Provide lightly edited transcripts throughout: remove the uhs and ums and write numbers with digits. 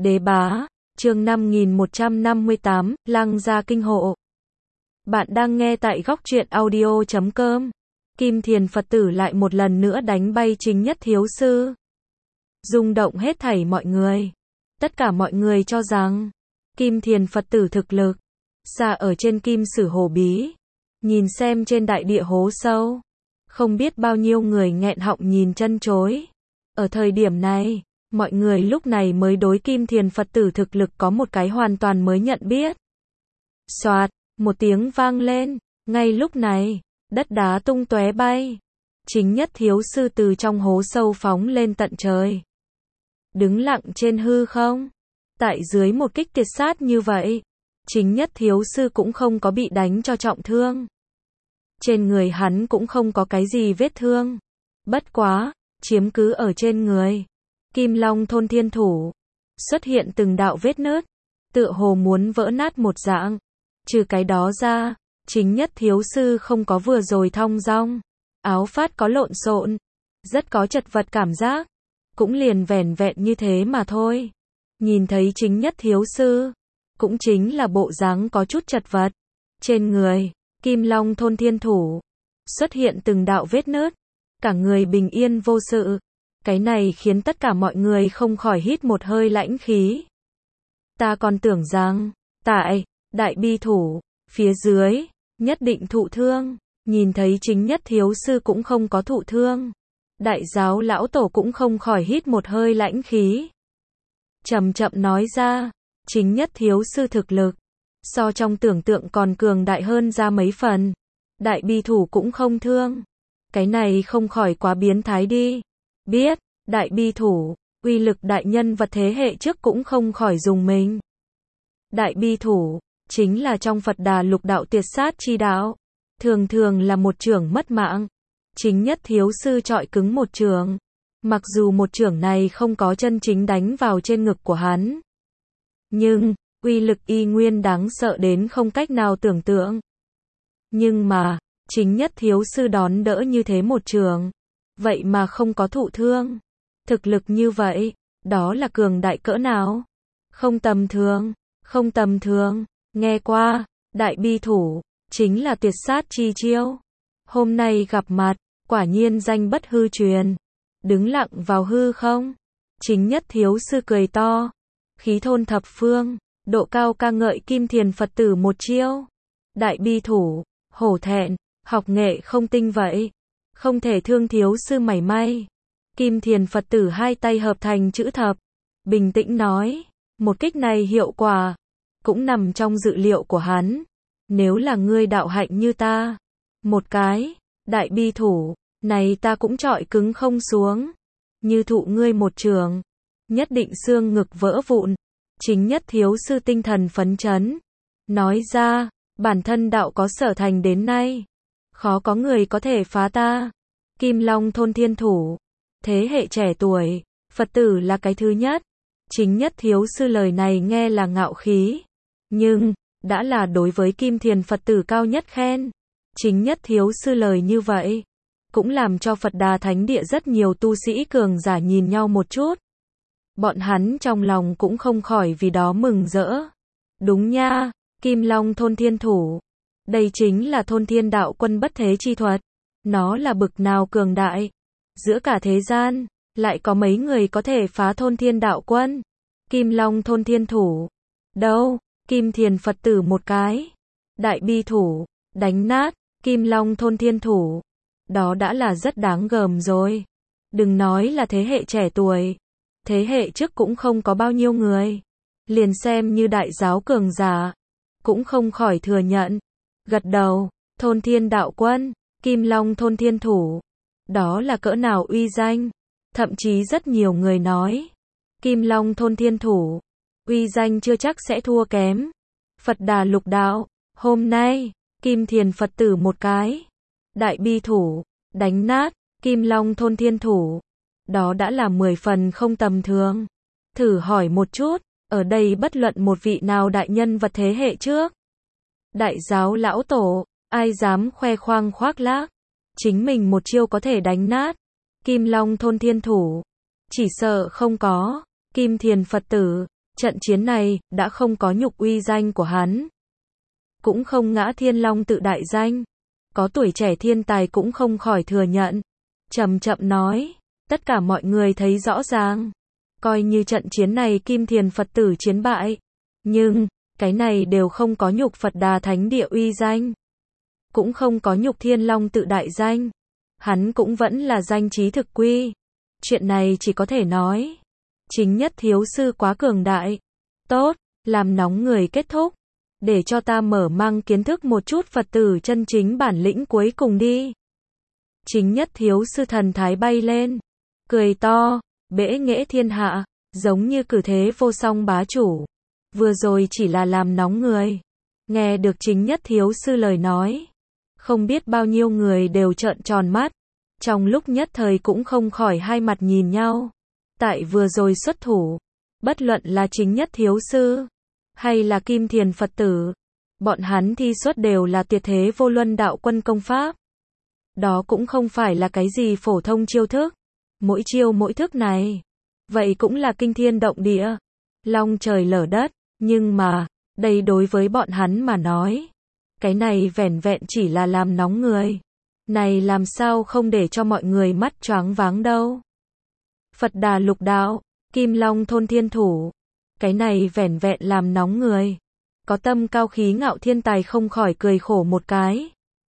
Đế bá, chương 5158, Lăng gia kinh hộ. Bạn đang nghe tại góc truyện audio.com. Kim Thiền Phật tử lại một lần nữa đánh bay Chính Nhất Thiếu Sư, rung động hết thảy mọi người. Tất cả mọi người cho rằng Kim Thiền Phật tử thực lực xa ở trên Kim Sử Hồ Bí. Nhìn xem trên đại địa hố sâu, không biết bao nhiêu người nghẹn họng nhìn chân chối. Ở thời điểm này, mọi người lúc này mới đối Kim Thiền Phật tử thực lực có một cái hoàn toàn mới nhận biết. Soạt, một tiếng vang lên, ngay lúc này, đất đá tung tóe bay. Chính Nhất Thiếu Sư từ trong hố sâu phóng lên tận trời, đứng lặng trên hư không. Tại dưới một kích tuyệt sát như vậy, Chính Nhất Thiếu Sư cũng không có bị đánh cho trọng thương. Trên người hắn cũng không có cái gì vết thương. Bất quá, chiếm cứ ở trên người Kim Long Thôn Thiên Thủ xuất hiện từng đạo vết nứt, tựa hồ muốn vỡ nát một dạng. Trừ cái đó ra, Chính Nhất Thiếu Sư không có vừa rồi thong dong, áo phát có lộn xộn, rất có chật vật cảm giác, cũng liền vẻn vẹn như thế mà thôi. Nhìn thấy Chính Nhất Thiếu Sư, cũng chính là bộ dáng có chút chật vật. Trên người Kim Long Thôn Thiên Thủ xuất hiện từng đạo vết nứt, cả người bình yên vô sự. Cái này khiến tất cả mọi người không khỏi hít một hơi lãnh khí. Ta còn tưởng rằng, tại Đại Bi Thủ phía dưới nhất định thụ thương. Nhìn thấy Chính Nhất Thiếu Sư cũng không có thụ thương, Đại Giáo lão tổ cũng không khỏi hít một hơi lãnh khí. Chậm chậm nói ra, Chính Nhất Thiếu Sư thực lực so trong tưởng tượng còn cường đại hơn ra mấy phần. Đại Bi Thủ cũng không thương, cái này không khỏi quá biến thái đi. Biết, Đại Bi Thủ, uy lực đại nhân vật thế hệ trước cũng không khỏi dùng mình. Đại Bi Thủ, chính là trong Phật Đà lục đạo tuyệt sát chi đạo. Thường thường là một chưởng mất mạng. Chính Nhất Thiếu Sư chọi cứng một chưởng. Mặc dù một chưởng này không có chân chính đánh vào trên ngực của hắn, nhưng, uy lực y nguyên đáng sợ đến không cách nào tưởng tượng. Nhưng mà, Chính Nhất Thiếu Sư đón đỡ như thế một chưởng, vậy mà không có thụ thương. Thực lực như vậy, đó là cường đại cỡ nào? Không tầm thường, không tầm thường. Nghe qua, Đại Bi Thủ chính là tuyệt sát chi chiêu. Hôm nay gặp mặt, quả nhiên danh bất hư truyền. Đứng lặng vào hư không, Chính Nhất Thiếu Sư cười to, khí thôn thập phương, độ cao ca ngợi Kim Thiền Phật tử một chiêu. Đại Bi Thủ, hổ thẹn, học nghệ không tinh vậy, không thể thương Thiếu Sư mảy may. Kim Thiền Phật tử hai tay hợp thành chữ thập, bình tĩnh nói, một kích này hiệu quả cũng nằm trong dự liệu của hắn. Nếu là ngươi đạo hạnh như ta, một cái Đại Bi Thủ này ta cũng chọi cứng không xuống. Như thụ ngươi một trường, nhất định xương ngực vỡ vụn. Chính Nhất Thiếu Sư tinh thần phấn chấn, nói ra, bản thân đạo có sở thành đến nay, khó có người có thể phá ta. Kim Long Thôn Thiên Thủ, thế hệ trẻ tuổi, Phật tử là cái thứ nhất. Chính Nhất Thiếu Sư lời này nghe là ngạo khí, nhưng đã là đối với Kim Thiền Phật tử cao nhất khen. Chính Nhất Thiếu Sư lời như vậy cũng làm cho Phật Đà Thánh Địa rất nhiều tu sĩ cường giả nhìn nhau một chút. Bọn hắn trong lòng cũng không khỏi vì đó mừng rỡ. Đúng nha, Kim Long Thôn Thiên Thủ, đây chính là Thôn Thiên Đạo Quân bất thế chi thuật. Nó là bực nào cường đại, giữa cả thế gian lại có mấy người có thể phá Thôn Thiên Đạo Quân. Kim Long Thôn Thiên Thủ, đâu, Kim Thiền Phật tử một cái Đại Bi Thủ đánh nát Kim Long Thôn Thiên Thủ, đó đã là rất đáng gờm rồi. Đừng nói là thế hệ trẻ tuổi, thế hệ trước cũng không có bao nhiêu người, liền xem như đại giáo cường giả cũng không khỏi thừa nhận. Gật đầu, Thôn Thiên Đạo Quân, Kim Long Thôn Thiên Thủ, đó là cỡ nào uy danh. Thậm chí rất nhiều người nói, Kim Long Thôn Thiên Thủ, uy danh chưa chắc sẽ thua kém Phật Đà lục đạo. Hôm nay, Kim Thiền Phật tử một cái Đại Bi Thủ đánh nát Kim Long Thôn Thiên Thủ, đó đã là 10 phần không tầm thường. Thử hỏi một chút, ở đây bất luận một vị nào đại nhân vật thế hệ trước, Đại Giáo lão tổ, ai dám khoe khoang khoác lác chính mình một chiêu có thể đánh nát Kim Long Thôn Thiên Thủ? Chỉ sợ không có. Kim Thiền Phật tử Trận chiến này, đã không có nhục uy danh của hắn. Cũng không ngã Thiên Long tự đại danh. Có tuổi trẻ thiên tài cũng không khỏi thừa nhận. Chậm chậm nói, tất cả mọi người thấy rõ ràng. Coi như trận chiến này Kim Thiền Phật tử chiến bại. Nhưng, cái này đều không có nhục Phật Đà Thánh Địa uy danh. Cũng không có nhục Thiên Long tự đại danh. Hắn cũng vẫn là danh trí thực quy. Chuyện này chỉ có thể nói. Chính Nhất Thiếu Sư quá cường đại. Tốt, làm nóng người kết thúc. Để cho ta mở mang kiến thức một chút Phật tử chân chính bản lĩnh cuối cùng đi. Chính Nhất Thiếu Sư thần thái bay lên. Cười to, bẽ nghễ thiên hạ, giống như cử thế vô song bá chủ. Vừa rồi chỉ là làm nóng người. Nghe được Chính Nhất Thiếu Sư lời nói. Không biết bao nhiêu người đều trợn tròn mắt. Trong lúc nhất thời cũng không khỏi hai mặt nhìn nhau. Tại vừa rồi xuất thủ. Bất luận là Chính Nhất Thiếu Sư. Hay là Kim Thiền Phật tử. Bọn hắn thi xuất đều là tuyệt thế vô luân đạo quân công pháp. Đó cũng không phải là cái gì phổ thông chiêu thức. Mỗi chiêu mỗi thức này. Vậy cũng là kinh thiên động địa. Long trời lở đất. Nhưng mà, đây đối với bọn hắn mà nói. Cái này vẻn vẹn chỉ là làm nóng người. Này làm sao không để cho mọi người mắt choáng váng đâu. Phật Đà Lục Đạo, Kim Long Thôn Thiên Thủ. Cái này vẻn vẹn làm nóng người. Có tâm cao khí ngạo thiên tài không khỏi cười khổ một cái.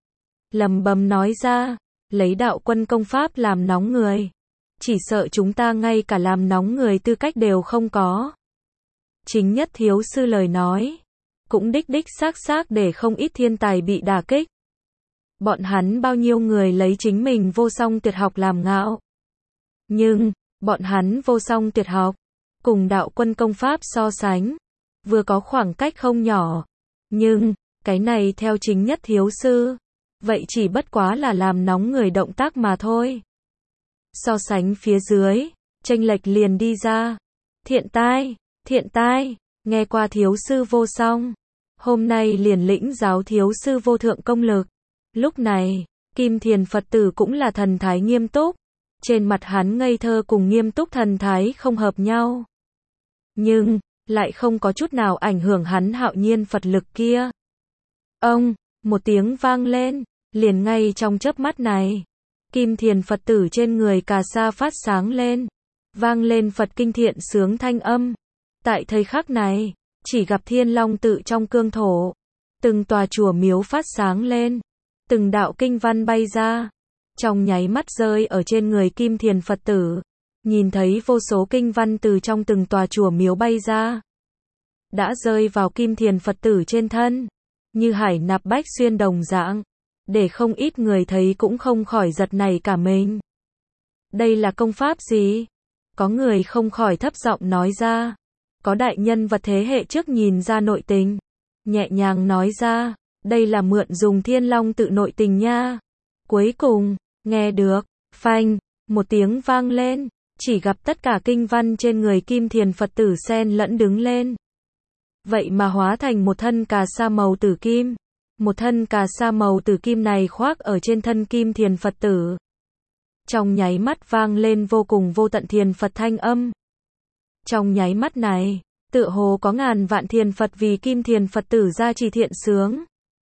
Lầm bầm nói ra, lấy đạo quân công pháp làm nóng người. Chỉ sợ chúng ta ngay cả làm nóng người tư cách đều không có. Chính Nhất Thiếu Sư lời nói. Cũng đích xác để không ít thiên tài bị đả kích. Bọn hắn bao nhiêu người lấy chính mình vô song tuyệt học làm ngạo. Nhưng, bọn hắn vô song tuyệt học. Cùng đạo quân công pháp so sánh. Vừa có khoảng cách không nhỏ. Nhưng, cái này theo Chính Nhất Thiếu Sư. Vậy chỉ bất quá là làm nóng người động tác mà thôi. So sánh phía dưới. Chênh lệch liền đi ra. Thiện tai. Nghe qua Thiếu Sư vô song. Hôm nay liền lĩnh giáo Thiếu Sư vô thượng công lực. Lúc này, Kim Thiền Phật tử cũng là thần thái nghiêm túc. Trên mặt hắn ngây thơ cùng nghiêm túc thần thái không hợp nhau. Nhưng, lại không có chút nào ảnh hưởng hắn hạo nhiên Phật lực kia. Ông, một tiếng vang lên, liền ngay trong chớp mắt này. Kim Thiền Phật tử trên người Cà Sa phát sáng lên. Vang lên Phật kinh thiện sướng thanh âm. Tại thời khắc này, chỉ gặp Thiên Long tự trong cương thổ. Từng tòa chùa miếu phát sáng lên. Từng đạo kinh văn bay ra. Trong nháy mắt rơi ở trên người Kim Thiền Phật tử. Nhìn thấy vô số kinh văn từ trong từng tòa chùa miếu bay ra. Đã rơi vào Kim Thiền Phật tử trên thân. Như hải nạp bách xuyên đồng dạng. Để không ít người thấy cũng không khỏi giật nảy cả mình. Đây là công pháp gì? Có người không khỏi thấp giọng nói ra. Có đại nhân vật thế hệ trước nhìn ra nội tình. Nhẹ nhàng nói ra. Đây là mượn dùng Thiên Long tự nội tình nha. Cuối cùng, nghe được, phanh, một tiếng vang lên. Chỉ gặp tất cả kinh văn trên người Kim Thiền Phật tử xen lẫn đứng lên. Vậy mà hóa thành một thân Cà Sa màu tử kim. Một thân Cà Sa màu tử kim này khoác ở trên thân Kim Thiền Phật tử. Trong nháy mắt vang lên vô cùng vô tận thiền Phật thanh âm. Trong nháy mắt này, tựa hồ có ngàn vạn thiền Phật vì Kim Thiền Phật tử ra trì thiện sướng.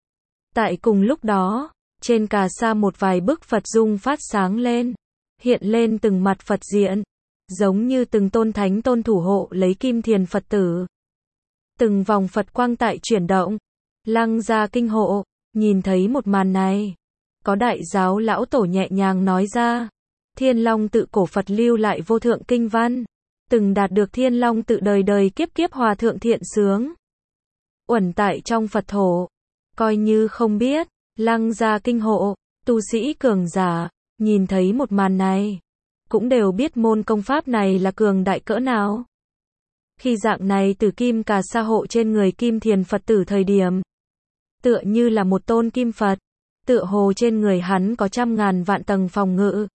Tại cùng lúc đó, trên Cà Sa một vài bức Phật dung phát sáng lên. Hiện lên từng mặt Phật diện. Giống như từng tôn thánh tôn thủ hộ lấy Kim Thiền Phật tử. Từng vòng Phật quang tại chuyển động. Lăng Gia kinh hộ, nhìn thấy một màn này. Có đại giáo lão tổ nhẹ nhàng nói ra. Thiên Long tự cổ Phật lưu lại vô thượng kinh văn. Từng đạt được Thiên Long tự đời đời kiếp kiếp hòa thượng thiện sướng. Uẩn tại trong Phật thổ. Coi như không biết, Lăng Gia kinh hộ, tu sĩ cường giả, nhìn thấy một màn này. Cũng đều biết môn công pháp này là cường đại cỡ nào. Khi dạng này từ kim Cà Sa hộ trên người Kim Thiền Phật tử thời điểm. Tựa như là một tôn kim Phật. Tựa hồ trên người hắn có trăm ngàn vạn tầng phòng ngự.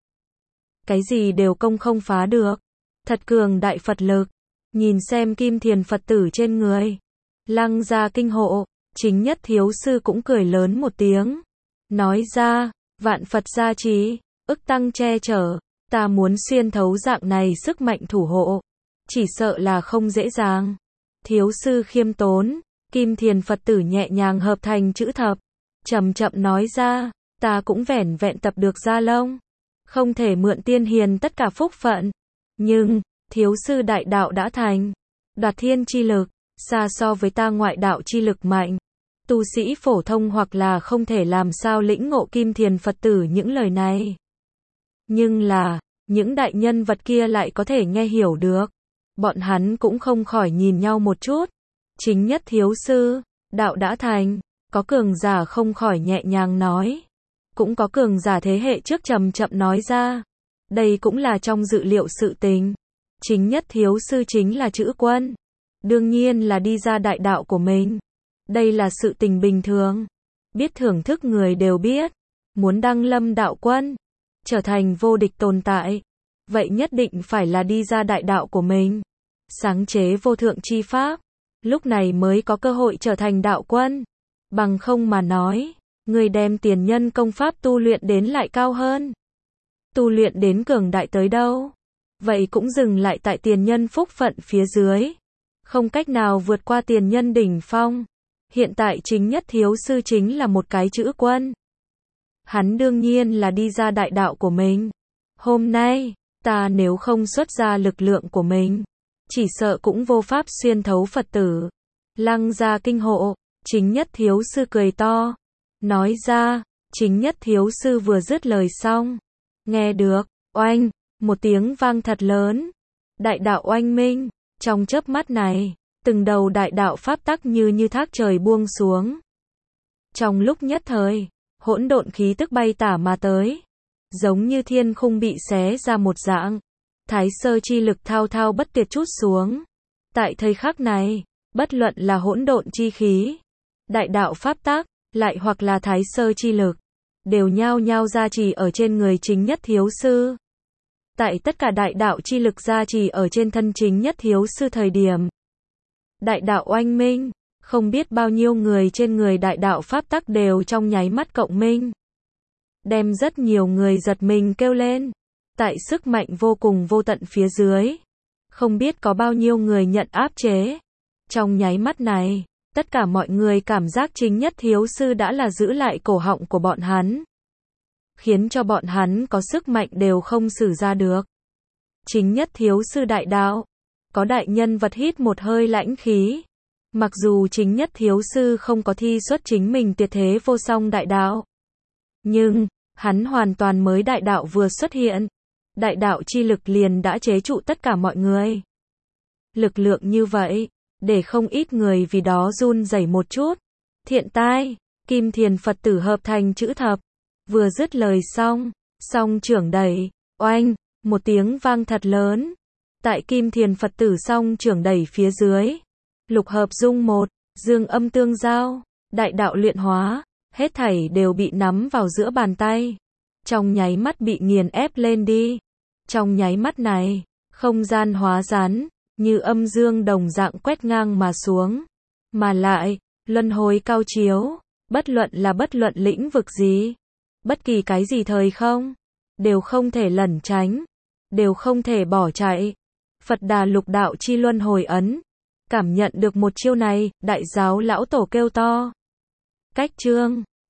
Cái gì đều công không phá được. Thật cường đại Phật lực. Nhìn xem Kim Thiền Phật tử trên người. Lăng Gia kinh hộ, Chính Nhất Thiếu Sư cũng cười lớn một tiếng. Nói ra, vạn Phật gia trì, ức tăng che chở. Ta muốn xuyên thấu dạng này sức mạnh thủ hộ. Chỉ sợ là không dễ dàng. thiếu sư khiêm tốn, Kim Thiền Phật tử nhẹ nhàng hợp thành chữ thập, chậm chậm nói ra, ta cũng vẻn vẹn tập được Gia Lông, không thể mượn tiên hiền tất cả phúc phận, nhưng, thiếu sư đại đạo đã thành, đoạt thiên chi lực, xa so với ta ngoại đạo chi lực mạnh. Tu sĩ phổ thông hoặc là không thể làm sao lĩnh ngộ Kim Thiền Phật tử những lời này. Nhưng là, những đại nhân vật kia lại có thể nghe hiểu được. Bọn hắn cũng không khỏi nhìn nhau một chút. Chính nhất thiếu sư, đạo đã thành, có cường giả không khỏi nhẹ nhàng nói. Cũng có cường giả thế hệ trước chậm chậm nói ra. Đây cũng là trong dự liệu sự tình. Chính nhất thiếu sư chính là chữ quân. Đương nhiên là đi ra đại đạo của mình. Đây là sự tình bình thường. Biết thưởng thức người đều biết. Muốn đăng lâm đạo quân, trở thành vô địch tồn tại, vậy nhất định phải là đi ra đại đạo của mình. Sáng chế vô thượng chi pháp. Lúc này mới có cơ hội trở thành đạo quân. Bằng không mà nói, người đem tiền nhân công pháp tu luyện đến lại cao hơn. Tu luyện đến cường đại tới đâu. Vậy cũng dừng lại tại tiền nhân phúc phận phía dưới. Không cách nào vượt qua tiền nhân đỉnh phong. Hiện tại chính nhất thiếu sư chính là một cái chữ quân. Hắn đương nhiên là đi ra đại đạo của mình. Hôm nay, ta nếu không xuất ra lực lượng của mình, chỉ sợ cũng vô pháp xuyên thấu Phật tử. Lăng Gia kinh hộ, chính nhất thiếu sư cười to. Nói ra, chính nhất thiếu sư vừa dứt lời xong. Nghe được, oanh, một tiếng vang thật lớn. Đại đạo oanh minh, trong chớp mắt này, từng đầu đại đạo pháp tắc như thác trời buông xuống. Trong lúc nhất thời, hỗn độn khí tức bay tả mà tới, giống như thiên khung bị xé ra một dạng. Thái sơ chi lực thao thao bất tuyệt trút xuống. Tại thời khắc này, bất luận là hỗn độn chi khí, đại đạo pháp tắc, lại hoặc là thái sơ chi lực, đều nhao nhao gia trì ở trên người chính nhất thiếu sư. Tại tất cả đại đạo chi lực gia trì ở trên thân chính nhất thiếu sư thời điểm, đại đạo oanh minh, không biết bao nhiêu người trên người đại đạo pháp tắc đều trong nháy mắt cộng minh. Đem rất nhiều người giật mình kêu lên. Tại sức mạnh vô cùng vô tận phía dưới, không biết có bao nhiêu người nhận áp chế. Trong nháy mắt này, tất cả mọi người cảm giác chính nhất thiếu sư đã là giữ lại cổ họng của bọn hắn, khiến cho bọn hắn có sức mạnh đều không sử ra được. Chính nhất thiếu sư đại đạo, có đại nhân vật hít một hơi lãnh khí. Mặc dù chính nhất thiếu sư không có thi xuất chính mình tuyệt thế vô song đại đạo, nhưng hắn hoàn toàn mới đại đạo vừa xuất hiện. Đại đạo chi lực liền đã chế trụ tất cả mọi người. Lực lượng như vậy, để không ít người vì đó run rẩy một chút. Thiện tai, Kim Thiền Phật tử hợp thành chữ thập. Vừa dứt lời xong, song trưởng đẩy, oanh, một tiếng vang thật lớn. Tại Kim Thiền Phật tử song trưởng đẩy phía dưới, lục hợp dung một, dương âm tương giao, đại đạo luyện hóa, hết thảy đều bị nắm vào giữa bàn tay. Trong nháy mắt bị nghiền ép lên đi. Trong nháy mắt này, không gian hóa rắn, như âm dương đồng dạng quét ngang mà xuống. Mà lại, luân hồi cao chiếu, bất luận lĩnh vực gì, bất kỳ cái gì thời không, đều không thể lẩn tránh, đều không thể bỏ chạy. Phật Đà lục đạo chi luân hồi ấn, cảm nhận được một chiêu này, đại giáo lão tổ kêu to. Cách chương